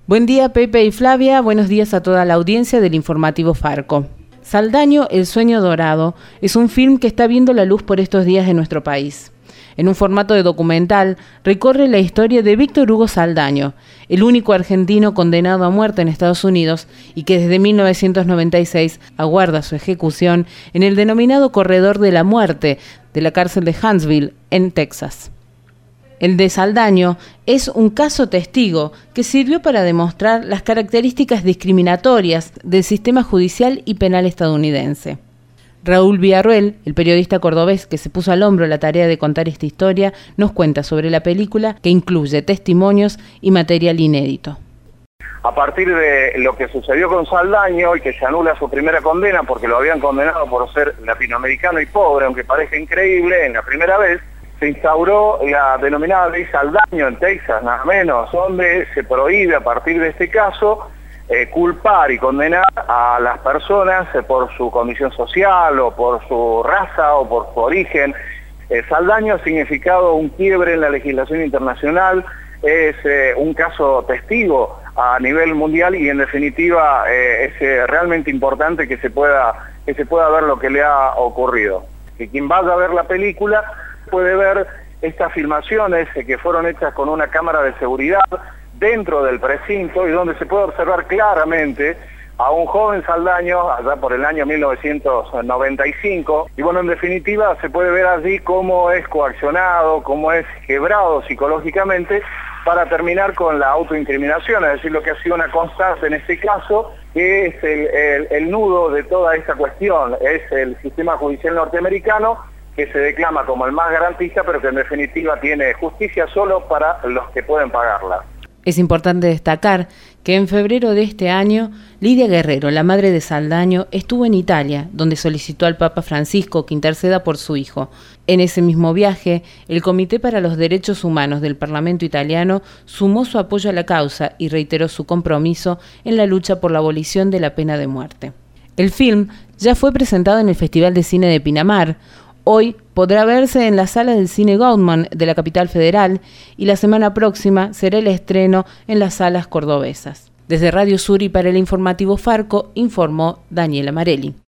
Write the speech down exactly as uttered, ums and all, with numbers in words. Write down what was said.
Buen día, Pepe y Flavia. Buenos días a toda la audiencia del informativo Farco. Saldaño, el sueño dorado, es un film que está viendo la luz por estos días en nuestro país. En un formato de documental, recorre la historia de Víctor Hugo Saldaño, el único argentino condenado a muerte en Estados Unidos y que desde mil novecientos noventa y seis aguarda su ejecución en el denominado Corredor de la Muerte de la cárcel de Huntsville, en Texas. El de Saldaño es un caso testigo que sirvió para demostrar las características discriminatorias del sistema judicial y penal estadounidense. Raúl Villarroel, el periodista cordobés que se puso al hombro la tarea de contar esta historia, nos cuenta sobre la película, que incluye testimonios y material inédito. A partir de lo que sucedió con Saldaño y que se anula su primera condena porque lo habían condenado por ser latinoamericano y pobre, aunque parezca increíble, en la primera vez, se instauró la denominada ley Saldaño en Texas, nada menos, donde se prohíbe a partir de este caso eh, culpar y condenar a las personas eh, por su condición social o por su raza o por su origen. Eh, Saldaño ha significado un quiebre en la legislación internacional, es eh, un caso testigo a nivel mundial y en definitiva eh, es eh, realmente importante que se pueda, que se pueda ver lo que le ha ocurrido. Que quien vaya a ver la película puede ver estas filmaciones que fueron hechas con una cámara de seguridad dentro del precinto y donde se puede observar claramente a un joven Saldaño allá por el año mil novecientos noventa y cinco y bueno, en definitiva se puede ver allí cómo es coaccionado, cómo es quebrado psicológicamente para terminar con la autoincriminación, es decir, lo que ha sido una constante en este caso, que es el, el, el nudo de toda esta cuestión, es el sistema judicial norteamericano, que se declama como el más garantista, pero que en definitiva tiene justicia solo para los que pueden pagarla. Es importante destacar que en febrero de este año, Lidia Guerrero, la madre de Saldaño, estuvo en Italia, donde solicitó al Papa Francisco que interceda por su hijo. En ese mismo viaje, el Comité para los Derechos Humanos del Parlamento italiano sumó su apoyo a la causa y reiteró su compromiso en la lucha por la abolición de la pena de muerte. El film ya fue presentado en el Festival de Cine de Pinamar. Hoy podrá verse en la sala del Cine Gaumont de la capital federal y la semana próxima será el estreno en las salas cordobesas. Desde Radio Sur y para el informativo Farco informó Daniela Marelli.